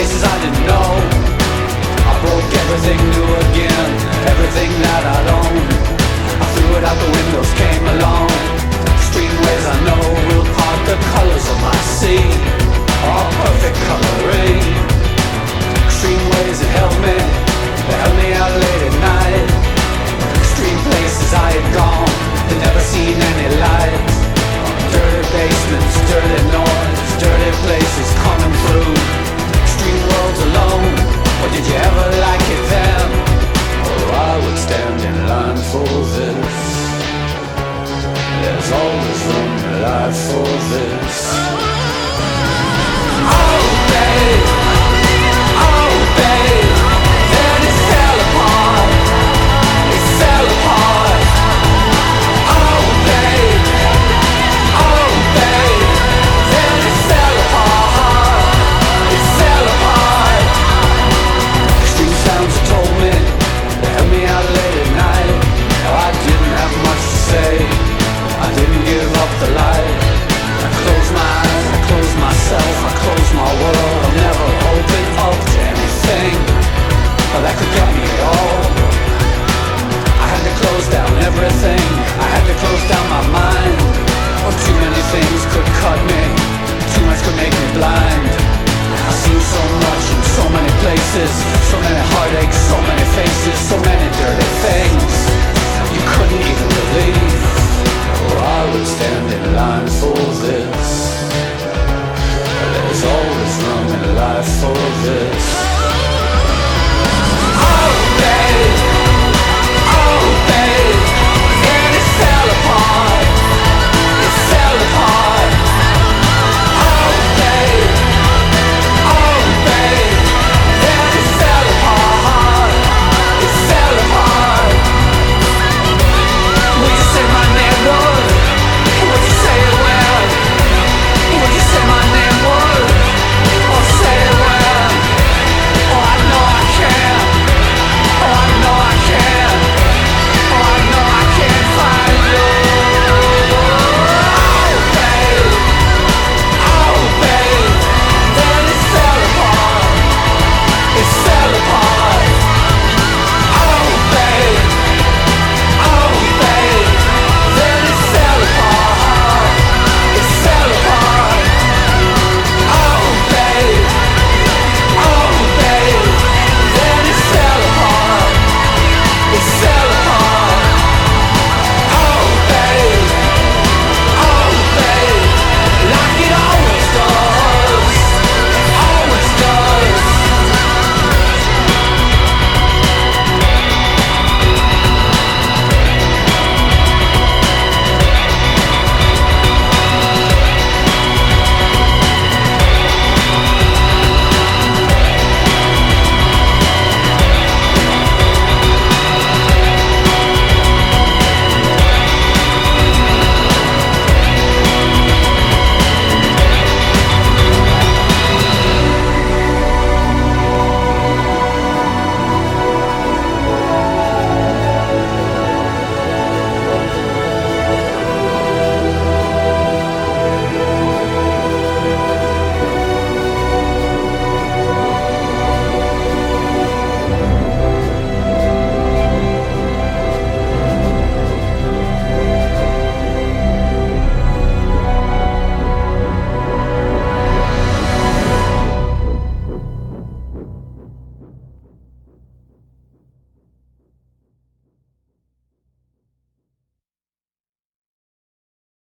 places I didn't know. I broke everything new again, everything that I'd owned. I threw it out the windows, came along. Streetways I know will part the colors of my sea, all perfect coloring. Streetways that held me, they held me out late at night. Extreme places I had gone, had never seen any lights. Dirty basements, dirty noise, dirty places coming through. Extreme worlds alone, or did you ever like it then? Oh, I would stand in line for this. There's always room in life for this.